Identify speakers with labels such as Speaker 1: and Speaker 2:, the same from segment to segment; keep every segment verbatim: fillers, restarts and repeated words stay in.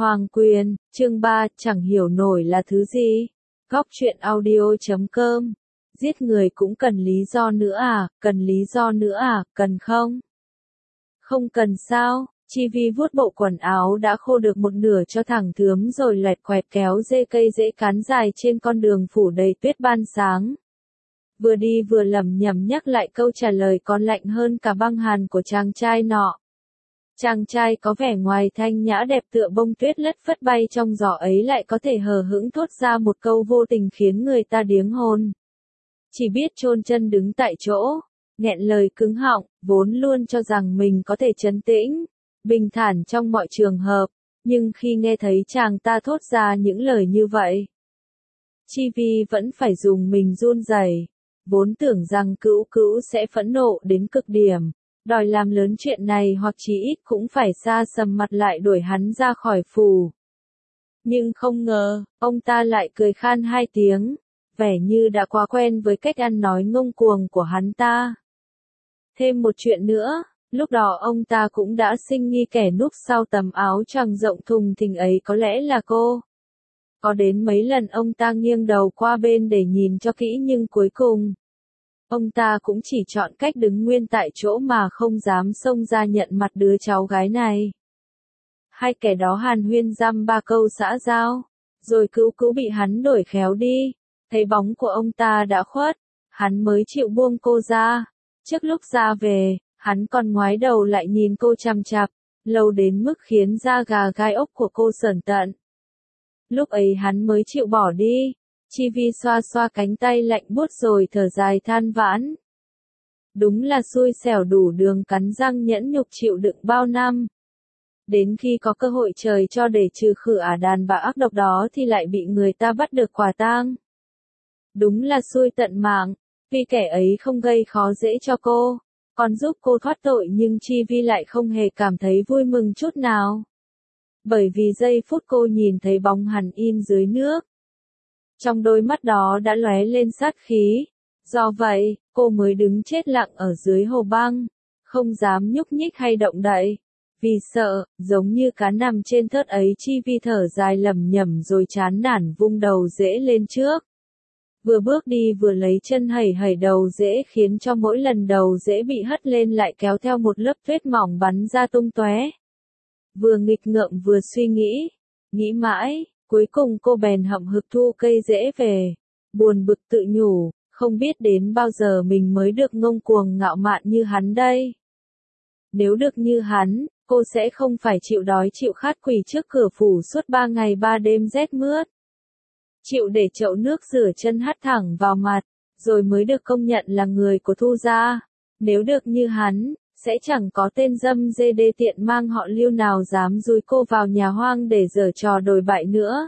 Speaker 1: Hoàng Quyền, chương ba, chẳng hiểu nổi là thứ gì. Góc truyện audio chấm com. Giết người cũng cần lý do nữa à, cần lý do nữa à, cần không? Không cần sao, Chi Vi vuốt bộ quần áo đã khô được một nửa cho thẳng thướm rồi loẹt quẹt kéo dê cây dễ cán dài trên con đường phủ đầy tuyết ban sáng. Vừa đi vừa lẩm nhẩm nhắc lại câu trả lời còn lạnh hơn cả băng hàn của chàng trai nọ. Chàng trai có vẻ ngoài thanh nhã đẹp tựa bông tuyết lất phất bay trong gió ấy lại có thể hờ hững thốt ra một câu vô tình khiến người ta điếng hồn. Chỉ biết chôn chân đứng tại chỗ, nghẹn lời cứng họng, vốn luôn cho rằng mình có thể trấn tĩnh, bình thản trong mọi trường hợp, nhưng khi nghe thấy chàng ta thốt ra những lời như vậy, Chi Vi vẫn phải dùng mình run rẩy, vốn tưởng rằng Cữu Cữu sẽ phẫn nộ đến cực điểm, đòi làm lớn chuyện này hoặc chí ít cũng phải sa sầm mặt lại đuổi hắn ra khỏi phủ. Nhưng không ngờ, ông ta lại cười khan hai tiếng, vẻ như đã quá quen với cách ăn nói ngông cuồng của hắn ta. Thêm một chuyện nữa, lúc đó ông ta cũng đã sinh nghi kẻ núp sau tấm áo choàng rộng thùng thình ấy có lẽ là cô. Có đến mấy lần ông ta nghiêng đầu qua bên để nhìn cho kỹ nhưng cuối cùng, ông ta cũng chỉ chọn cách đứng nguyên tại chỗ mà không dám xông ra nhận mặt đứa cháu gái này. Hai kẻ đó hàn huyên dăm ba câu xã giao, rồi Cữu Cữu bị hắn đuổi khéo đi, thấy bóng của ông ta đã khuất, hắn mới chịu buông cô ra. Trước lúc ra về, hắn còn ngoái đầu lại nhìn cô chằm chằm, lâu đến mức khiến da gà gai ốc của cô sởn tận. Lúc ấy hắn mới chịu bỏ đi. Chi Vi xoa xoa cánh tay lạnh buốt rồi thở dài than vãn. Đúng là xui xẻo đủ đường cắn răng nhẫn nhục chịu đựng bao năm. Đến khi có cơ hội trời cho để trừ khử ả đàn bà ác độc đó thì lại bị người ta bắt được quả tang. Đúng là xui tận mạng, vì kẻ ấy không gây khó dễ cho cô, còn giúp cô thoát tội nhưng Chi Vi lại không hề cảm thấy vui mừng chút nào. Bởi vì giây phút cô nhìn thấy bóng hắn in dưới nước, trong đôi mắt đó đã lóe lên sát khí. Do vậy, cô mới đứng chết lặng ở dưới hồ băng, không dám nhúc nhích hay động đậy. Vì sợ, giống như cá nằm trên thớt ấy Chi Vi thở dài lẩm nhẩm rồi chán nản vung đầu rễ lên trước. Vừa bước đi vừa lấy chân hẩy hẩy đầu rễ khiến cho mỗi lần đầu rễ bị hất lên lại kéo theo một lớp tuyết mỏng bắn ra tung tóe. Vừa nghịch ngợm vừa suy nghĩ, nghĩ mãi. Cuối cùng cô bèn hậm hực thu cây rễ về, buồn bực tự nhủ, không biết đến bao giờ mình mới được ngông cuồng ngạo mạn như hắn đây. Nếu được như hắn, cô sẽ không phải chịu đói chịu khát quỳ trước cửa phủ suốt ba ngày ba đêm rét mướt. Chịu để chậu nước rửa chân hắt thẳng vào mặt, rồi mới được công nhận là người của Thu gia. Nếu được như hắn, sẽ chẳng có tên dâm dê đê tiện mang họ Lưu nào dám dúi cô vào nhà hoang để giở trò đồi bại nữa.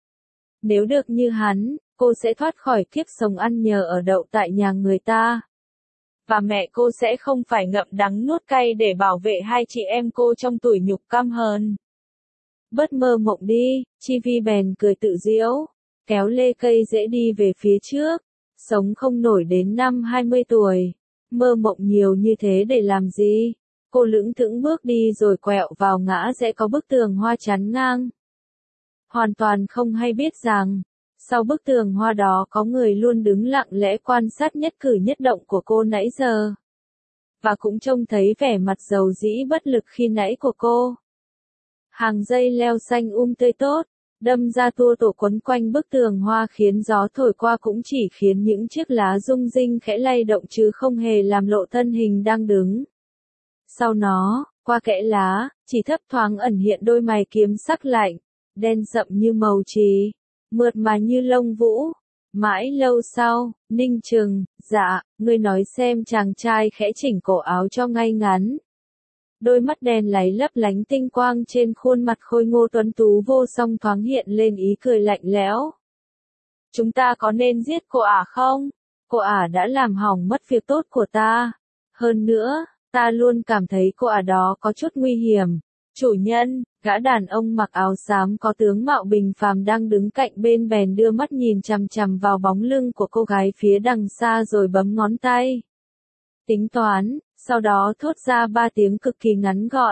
Speaker 1: Nếu được như hắn, cô sẽ thoát khỏi kiếp sống ăn nhờ ở đậu tại nhà người ta. Và mẹ cô sẽ không phải ngậm đắng nuốt cay để bảo vệ hai chị em cô trong tủi nhục căm hờn. Bớt mơ mộng đi, Chi Vi bèn cười tự giễu, kéo lê cây dễ đi về phía trước, sống không nổi đến năm hai mươi tuổi. Mơ mộng nhiều như thế để làm gì? Cô lững thững bước đi rồi quẹo vào ngã rẽ có bức tường hoa chắn ngang. Hoàn toàn không hay biết rằng, sau bức tường hoa đó có người luôn đứng lặng lẽ quan sát nhất cử nhất động của cô nãy giờ. Và cũng trông thấy vẻ mặt dầu dĩ bất lực khi nãy của cô. Hàng dây leo xanh um tươi tốt, đâm ra tua tổ quấn quanh bức tường hoa khiến gió thổi qua cũng chỉ khiến những chiếc lá rung rinh khẽ lay động chứ không hề làm lộ thân hình đang đứng. Sau nó, qua kẽ lá, chỉ thấp thoáng ẩn hiện đôi mày kiếm sắc lạnh, đen sậm như màu trì, mượt mà như lông vũ. Mãi lâu sau, Ninh Trừng, dạ, ngươi nói xem chàng trai khẽ chỉnh cổ áo cho ngay ngắn. Đôi mắt đen láy lấp lánh tinh quang trên khuôn mặt khôi ngô tuấn tú vô song thoáng hiện lên ý cười lạnh lẽo. Chúng ta có nên giết cô ả không? Cô ả đã làm hỏng mất việc tốt của ta. Hơn nữa, ta luôn cảm thấy cô ả đó có chút nguy hiểm. Chủ nhân, gã đàn ông mặc áo xám có tướng mạo bình phàm đang đứng cạnh bên bèn đưa mắt nhìn chằm chằm vào bóng lưng của cô gái phía đằng xa rồi bấm ngón tay. Tính toán, sau đó thốt ra ba tiếng cực kỳ ngắn gọn.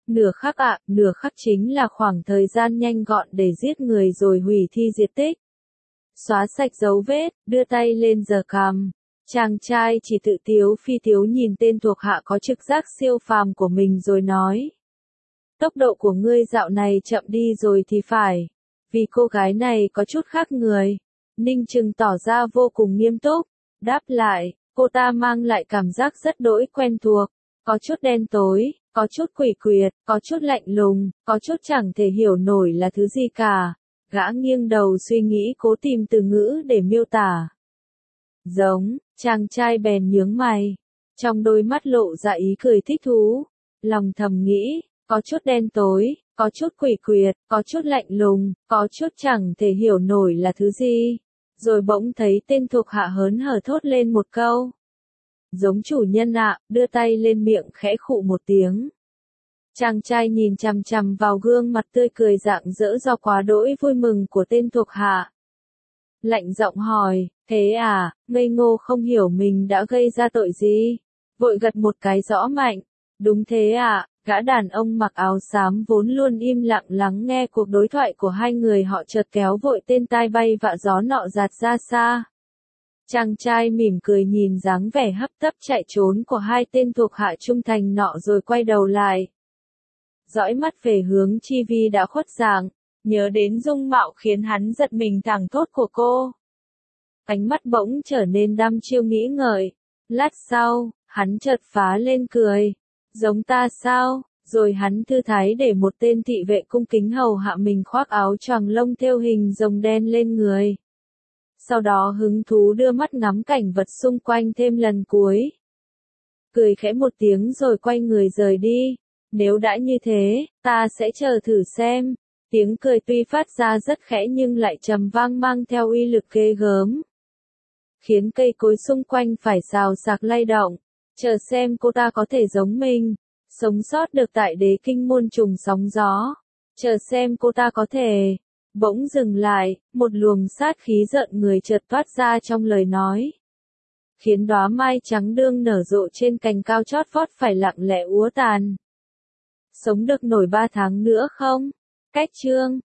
Speaker 1: Nửa khắc ạ, nửa khắc chính là khoảng thời gian nhanh gọn để giết người rồi hủy thi diệt tích. Xóa sạch dấu vết, đưa tay lên giở cằm. Chàng trai chỉ tự tiếu phi tiếu nhìn tên thuộc hạ có trực giác siêu phàm của mình rồi nói. Tốc độ của ngươi dạo này chậm đi rồi thì phải. Vì cô gái này có chút khác người. Ninh Trừng tỏ ra vô cùng nghiêm túc. Đáp lại, cô ta mang lại cảm giác rất đỗi quen thuộc. Có chút đen tối, có chút quỷ quyệt, có chút lạnh lùng, có chút chẳng thể hiểu nổi là thứ gì cả. Gã nghiêng đầu suy nghĩ cố tìm từ ngữ để miêu tả. Giống, chàng trai bèn nhướng mày. Trong đôi mắt lộ ra ý cười thích thú. Lòng thầm nghĩ, có chút đen tối, có chút quỷ quyệt, có chút lạnh lùng, có chút chẳng thể hiểu nổi là thứ gì. Rồi bỗng thấy tên thuộc hạ hớn hở thốt lên một câu. Giống chủ nhân ạ, đưa tay lên miệng khẽ khụ một tiếng. Chàng trai nhìn chằm chằm vào gương mặt tươi cười rạng rỡ do quá đỗi vui mừng của tên thuộc hạ. Lạnh giọng hỏi, thế à, ngây ngô không hiểu mình đã gây ra tội gì? Vội gật một cái rõ mạnh. Đúng thế à, gã đàn ông mặc áo xám vốn luôn im lặng lắng nghe cuộc đối thoại của hai người họ chợt kéo vội tên tai bay vạ gió nọ giạt ra xa. Chàng trai mỉm cười nhìn dáng vẻ hấp tấp chạy trốn của hai tên thuộc hạ trung thành nọ rồi quay đầu lại. Dõi mắt về hướng chi vi đã khuất dạng, nhớ đến dung mạo khiến hắn giật mình thẳng thốt của cô. Ánh mắt bỗng trở nên đăm chiêu nghĩ ngợi. Lát sau, hắn chợt phá lên cười. Giống ta sao? Rồi hắn thư thái để một tên thị vệ cung kính hầu hạ mình khoác áo choàng lông thêu hình rồng đen lên người. Sau đó hứng thú đưa mắt ngắm cảnh vật xung quanh thêm lần cuối. Cười khẽ một tiếng rồi quay người rời đi. Nếu đã như thế, ta sẽ chờ thử xem. Tiếng cười tuy phát ra rất khẽ nhưng lại trầm vang mang theo uy lực ghê gớm. Khiến cây cối xung quanh phải xào xạc lay động. Chờ xem cô ta có thể giống mình. Sống sót được tại đế kinh muôn trùng sóng gió. Chờ xem cô ta có thể. Bỗng dừng lại, một luồng sát khí giận người chợt toát ra trong lời nói. Khiến đóa mai trắng đương nở rộ trên cành cao chót vót phải lặng lẽ úa tàn. Sống được nổi ba tháng nữa không? Cách chương